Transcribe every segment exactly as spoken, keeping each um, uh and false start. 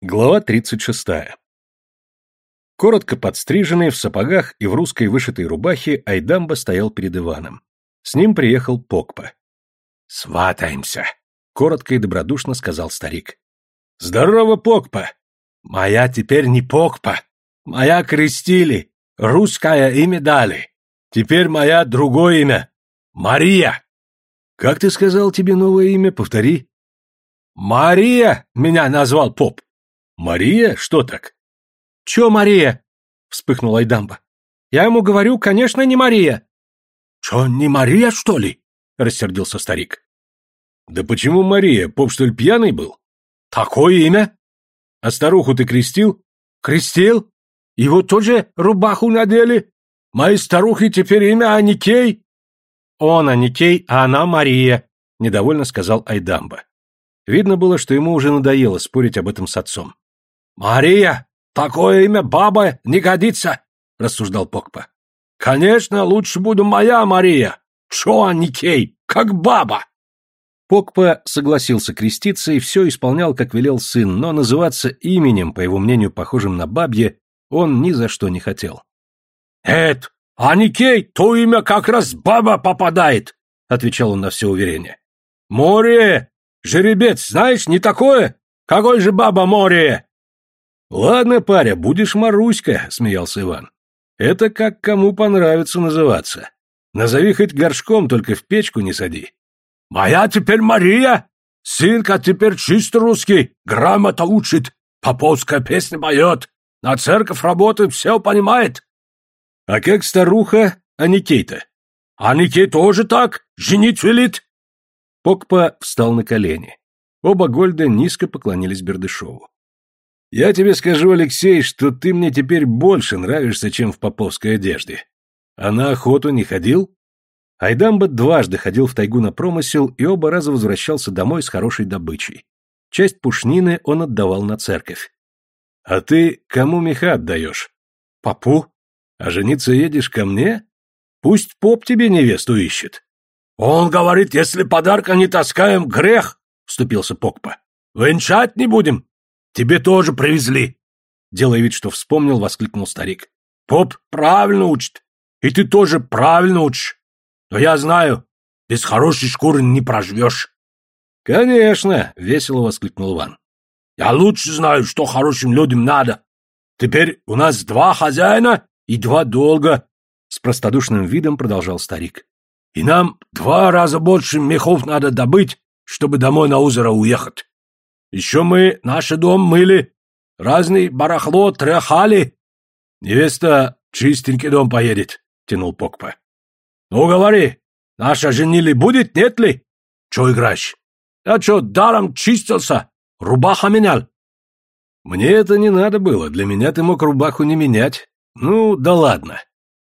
Глава тридцать шестая. Коротко подстриженный, в сапогах и в русской вышитой рубахе, Айдамба стоял перед Иваном. С ним приехал Покпа. «Сватаемся», — коротко и добродушно сказал старик. «Здорово, Покпа! Моя теперь не Покпа. Моя крестили, русское имя дали. Теперь моя другое имя. Мария». «Как ты сказал, тебе новое имя? Повтори». «Мария меня назвал поп». «Мария? Что так?» «Чё Мария?» — вспыхнул Айдамба. «Я ему говорю, конечно, не Мария». «Чё, не Мария, что ли?» — рассердился старик. «Да почему Мария? Поп, что ли, пьяный был?» «Такое имя?» «А старуху ты крестил?» «Крестил. Его тоже рубаху надели. Моей старухе теперь имя Аникей». «Он Аникей, а она Мария», — недовольно сказал Айдамба. Видно было, что ему уже надоело спорить об этом с отцом. «Мария, такое имя баба не годится», — рассуждал Покпа. «Конечно, лучше буду моя Мария. Чё, Аникей, как баба». Покпа согласился креститься и все исполнял, как велел сын, но называться именем, по его мнению, похожим на бабье, он ни за что не хотел. «Эд, Аникей, то имя как раз баба попадает», — отвечал он на все уверение. «Море, жеребец, знаешь, не такое? Какой же баба Море?» «Ладно, паря, будешь Маруська», — смеялся Иван. «Это как кому понравится называться. Назови хоть горшком, только в печку не сади». «Моя теперь Мария. Сынка теперь чисто русский, грамота учит, поповская песня поет, на церковь работает, все понимает». «А как старуха Аникей-то?» «Аникей тоже так, женить велит». Покпа встал на колени. Оба Гольда низко поклонились Бердышеву. «Я тебе скажу, Алексей, что ты мне теперь больше нравишься, чем в поповской одежде. А на охоту не ходил?» Айдамба дважды ходил в тайгу на промысел и оба раза возвращался домой с хорошей добычей. Часть пушнины он отдавал на церковь. «А ты кому меха отдаешь?» «Попу». «А жениться едешь ко мне? Пусть поп тебе невесту ищет». «Он говорит, если подарка не таскаем, грех», — вступился Покпа. «Венчать не будем. Тебе тоже привезли». Делая вид, что вспомнил, воскликнул старик. «Поп правильно учит. И ты тоже правильно учишь. Но я знаю, без хорошей шкуры не проживешь». «Конечно!» — весело воскликнул Иван. «Я лучше знаю, что хорошим людям надо. Теперь у нас два хозяина и два долга», — с простодушным видом продолжал старик. «И нам два раза больше мехов надо добыть, чтобы домой на озеро уехать. Еще мы наш дом мыли, разный барахло тряхали. Невеста чистенький дом поедет», — тянул Покпа. «Ну, говори, наша женили будет, нет ли? Че играешь? Я че, даром чистился? Рубаха менял?» «Мне это не надо было, для меня ты мог рубаху не менять. Ну, да ладно».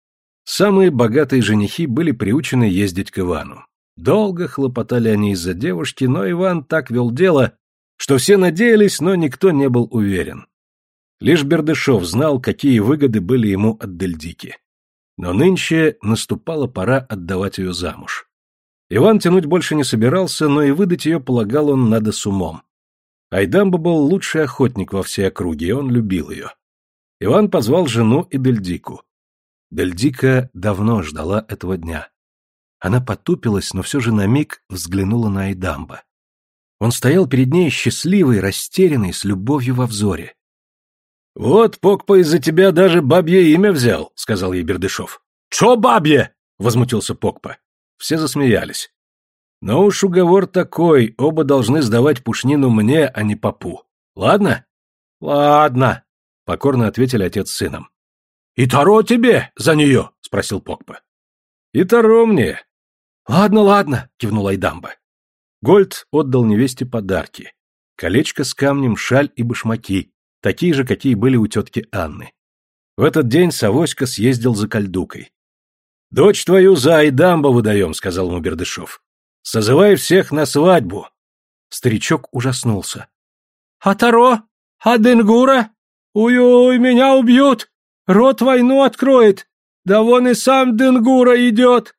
Самые богатые женихи были приучены ездить к Ивану. Долго хлопотали они из-за девушки, но Иван так вел дело, что все надеялись, но никто не был уверен. Лишь Бердышев знал, какие выгоды были ему от Дельдики. Но нынче наступала пора отдавать ее замуж. Иван тянуть больше не собирался, но и выдать ее, полагал он, надо с умом. Айдамба был лучший охотник во всей округе, и он любил ее. Иван позвал жену и Дельдику. Дельдика давно ждала этого дня. Она потупилась, но все же на миг взглянула на Айдамба. Он стоял перед ней счастливый, растерянный, с любовью во взоре. «Вот Покпа из-за тебя даже бабье имя взял», — сказал ей Бердышев. «Чё бабье?» — возмутился Покпа. Все засмеялись. «Но уж уговор такой, оба должны сдавать пушнину мне, а не попу. Ладно?» «Ладно», — покорно ответили отец с сыном. «И таро тебе за нее?» — спросил Покпа. «И таро мне». «Ладно, ладно», — кивнул Айдамба. Гольд отдал невесте подарки. Колечко с камнем, шаль и башмаки, такие же, какие были у тетки Анны. В этот день Савоська съездил за кальдукой. «Дочь твою за Айдамба выдаем», — сказал ему Бердышев. «Созывай всех на свадьбу». Старичок ужаснулся. «А таро? А Денгура? Ой-ой, меня убьют! Рот войну откроет! Да вон и сам Денгура идет!»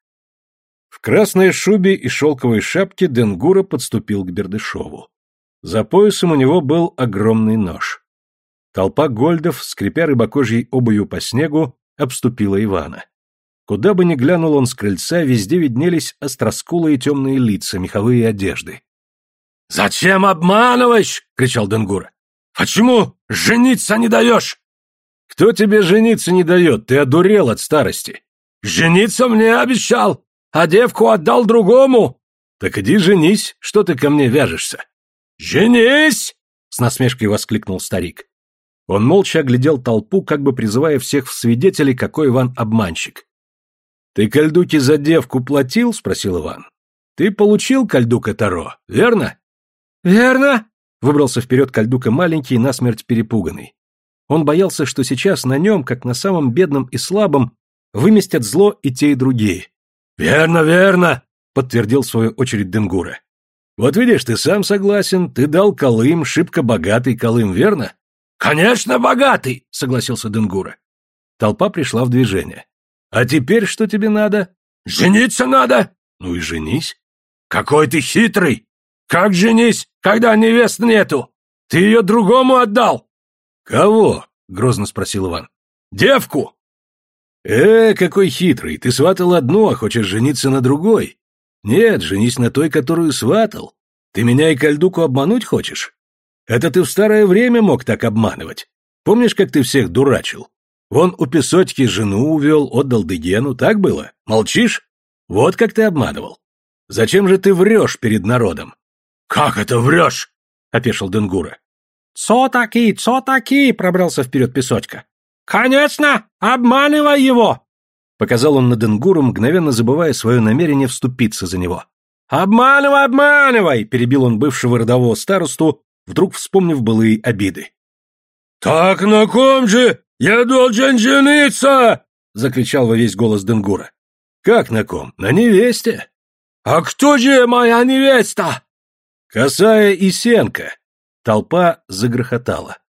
В красной шубе и шелковой шапке Денгура подступил к Бердышеву. За поясом у него был огромный нож. Толпа гольдов, скрипя рыбакожьей обувью по снегу, обступила Ивана. Куда бы ни глянул он с крыльца, везде виднелись остроскулые темные лица, меховые одежды. «Зачем обманываешь?» — кричал Денгура. «Почему жениться не даешь?» «Кто тебе жениться не дает? Ты одурел от старости». «Жениться мне обещал, а девку отдал другому». «Так иди женись, что ты ко мне вяжешься?» «Женись!» — с насмешкой воскликнул старик. Он молча оглядел толпу, как бы призывая всех в свидетели, какой Иван обманщик. «Ты Кальдуке за девку платил?» — спросил Иван. «Ты получил Кальдука Таро, верно?» «Верно!» — выбрался вперед Кальдука маленький, насмерть перепуганный. Он боялся, что сейчас на нем, как на самом бедном и слабом, выместят зло и те, и другие. «Верно, верно!» — подтвердил в свою очередь Денгура. «Вот видишь, ты сам согласен, ты дал колым, шибко богатый колым, верно?» «Конечно, богатый!» — согласился Денгура. Толпа пришла в движение. «А теперь что тебе надо?» «Жениться надо!» «Ну и женись!» «Какой ты хитрый! Как женись, когда невест нету? Ты ее другому отдал!» «Кого?» — грозно спросил Иван. «Девку!» «Э, какой хитрый! Ты сватал одну, а хочешь жениться на другой? Нет, женись на той, которую сватал. Ты меня и Кальдуку обмануть хочешь? Это ты в старое время мог так обманывать. Помнишь, как ты всех дурачил? Вон у Песотьки жену увел, отдал Дегену, так было? Молчишь? Вот как ты обманывал. Зачем же ты врешь перед народом?» «Как это врешь?» — опешил Денгура. «Цо таки, цо таки!» — пробрался вперед Песотька. «Конечно! Обманывай его!» Показал он на Денгуру, мгновенно забывая свое намерение вступиться за него. «Обманывай, обманывай!» — перебил он бывшего родового старосту, вдруг вспомнив былые обиды. «Так на ком же я должен жениться?» — закричал во весь голос Денгура. «Как на ком? На невесте!» «А кто же моя невеста?» «Косая и Сенка!» Толпа загрохотала.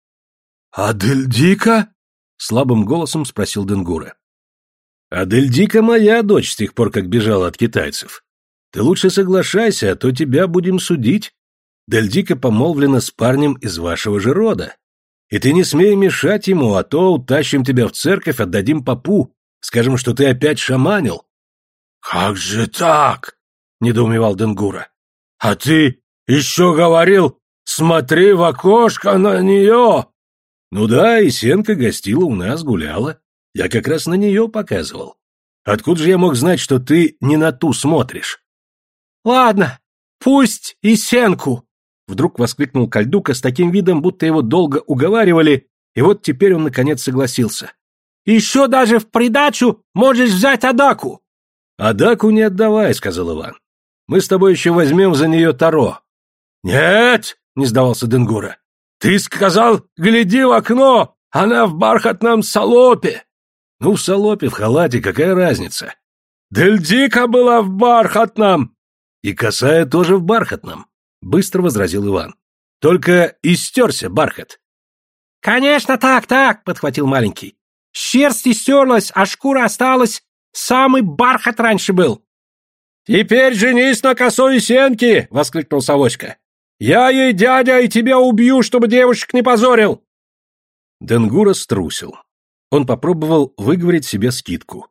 «Адельдика?» — слабым голосом спросил Денгура. «Адельдика моя дочь с тех пор, как бежала от китайцев. Ты лучше соглашайся, а то тебя будем судить. Дельдика помолвлена с парнем из вашего же рода. И ты не смей мешать ему, а то утащим тебя в церковь, отдадим попу. Скажем, что ты опять шаманил». «Как же так?» — недоумевал Денгура. «А ты еще говорил, смотри в окошко на нее!» «Ну да, и Сенка гостила у нас, гуляла. Я как раз на нее показывал. Откуда же я мог знать, что ты не на ту смотришь?» «Ладно, пусть и Сенку!» Вдруг воскликнул Кальдука с таким видом, будто его долго уговаривали, и вот теперь он наконец согласился. «Еще даже в придачу можешь взять Адаку!» «Адаку не отдавай», — сказал Иван. «Мы с тобой еще возьмем за нее Таро». «Нет!» — не сдавался Денгура. «Ты сказал, гляди в окно, она в бархатном салопе!» «Ну, в салопе, в халате, какая разница?» «Дельдика была в бархатном!» «И косая тоже в бархатном», — быстро возразил Иван. «Только истерся бархат». «Конечно так, так!» — подхватил маленький. «Шерсть истерлась, а шкура осталась. Самый бархат раньше был». «Теперь женись на косой Сенке!» — воскликнул Савоська. «Я ей дядя и тебя убью, чтобы девушек не позорил!» Денгура струсил. Он попробовал выговорить себе скидку.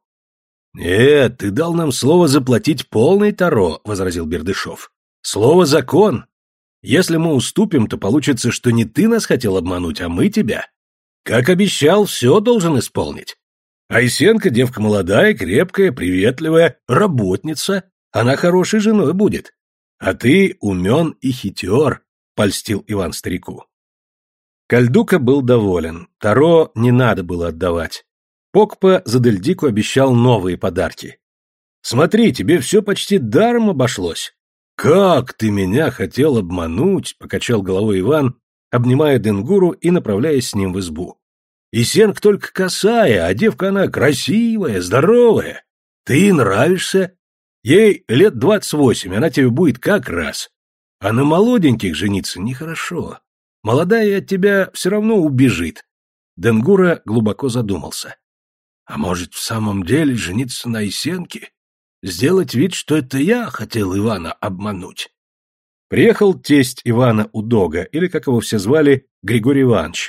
«Нет, ты дал нам слово заплатить полный Таро», — возразил Бердышев. «Слово — закон. Если мы уступим, то получится, что не ты нас хотел обмануть, а мы тебя. Как обещал, все должен исполнить. Айсенка девка молодая, крепкая, приветливая, работница. Она хорошей женой будет. А ты умен и хитер», — польстил Иван старику. Кальдука был доволен. Таро не надо было отдавать. Покпа за Дельдику обещал новые подарки. «Смотри, тебе все почти даром обошлось». «Как ты меня хотел обмануть!» — покачал головой Иван, обнимая Денгуру и направляясь с ним в избу. «И Сенк только косая, а девка она красивая, здоровая. Ты ей нравишься. Ей лет двадцать восемь, она тебе будет как раз. А на молоденьких жениться нехорошо. Молодая от тебя все равно убежит». Денгура глубоко задумался. «А может, в самом деле жениться на Исенке? Сделать вид, что это я хотел Ивана обмануть?» Приехал тесть Ивана Удога, или, как его все звали, Григорий Иванович.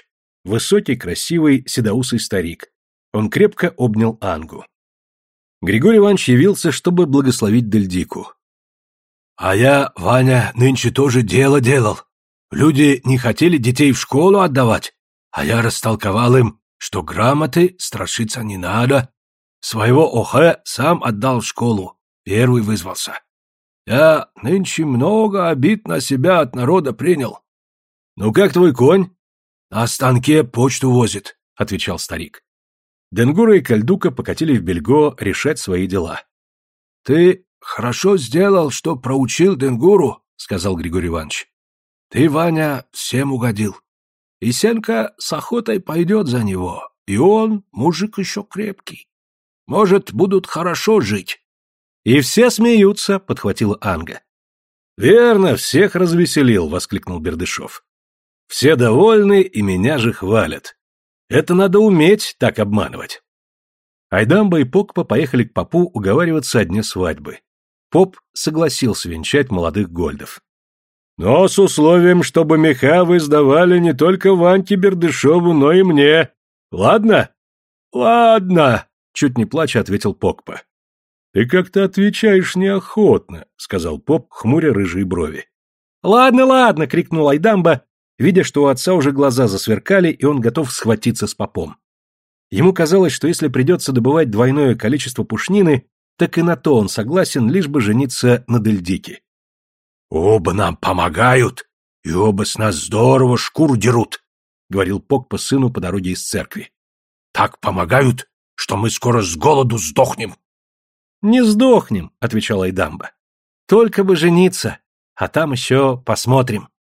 высокий, красивый, седоусый старик. Он крепко обнял Ангу. Григорий Иванович явился, чтобы благословить Дельдику. А я, Ваня, нынче тоже дело делал. Люди не хотели детей в школу отдавать, а я растолковал им, что грамоты страшиться не надо. Своего Охе сам отдал в школу, первый вызвался. Я нынче много обид на себя от народа принял. Ну как твой конь? На станке почту возит, отвечал старик. Денгура и Кальдука покатили в Бельго решать свои дела. Ты хорошо сделал, что проучил Денгуру, сказал Григорий Иванович. Ты, Ваня, всем угодил. И Сенка с охотой пойдет за него, и он мужик еще крепкий. Может, будут хорошо жить. И все смеются, подхватила Анга. Верно, всех развеселил, воскликнул Бердышев. Все довольны, и меня же хвалят. Это надо уметь так обманывать. Айдамба и Покпа поехали к попу уговариваться о дне свадьбы. Поп согласился венчать молодых гольдов. Но с условием, чтобы меха вы сдавали не только Ваньке Бердышеву, но и мне. Ладно? Ладно, чуть не плача ответил Покпа. Ты как-то отвечаешь неохотно, сказал Поп, хмуря рыжие брови. Ладно, ладно, крикнул Айдамба, видя, что у отца уже глаза засверкали, и он готов схватиться с попом. Ему казалось, что если придется добывать двойное количество пушнины, так и на то он согласен, лишь бы жениться на Дельдике. «Оба нам помогают, и оба с нас здорово шкуру дерут», — говорил Покпа сыну по дороге из церкви. «Так помогают, что мы скоро с голоду сдохнем». «Не сдохнем», — отвечал Айдамба. «Только бы жениться, а там еще посмотрим».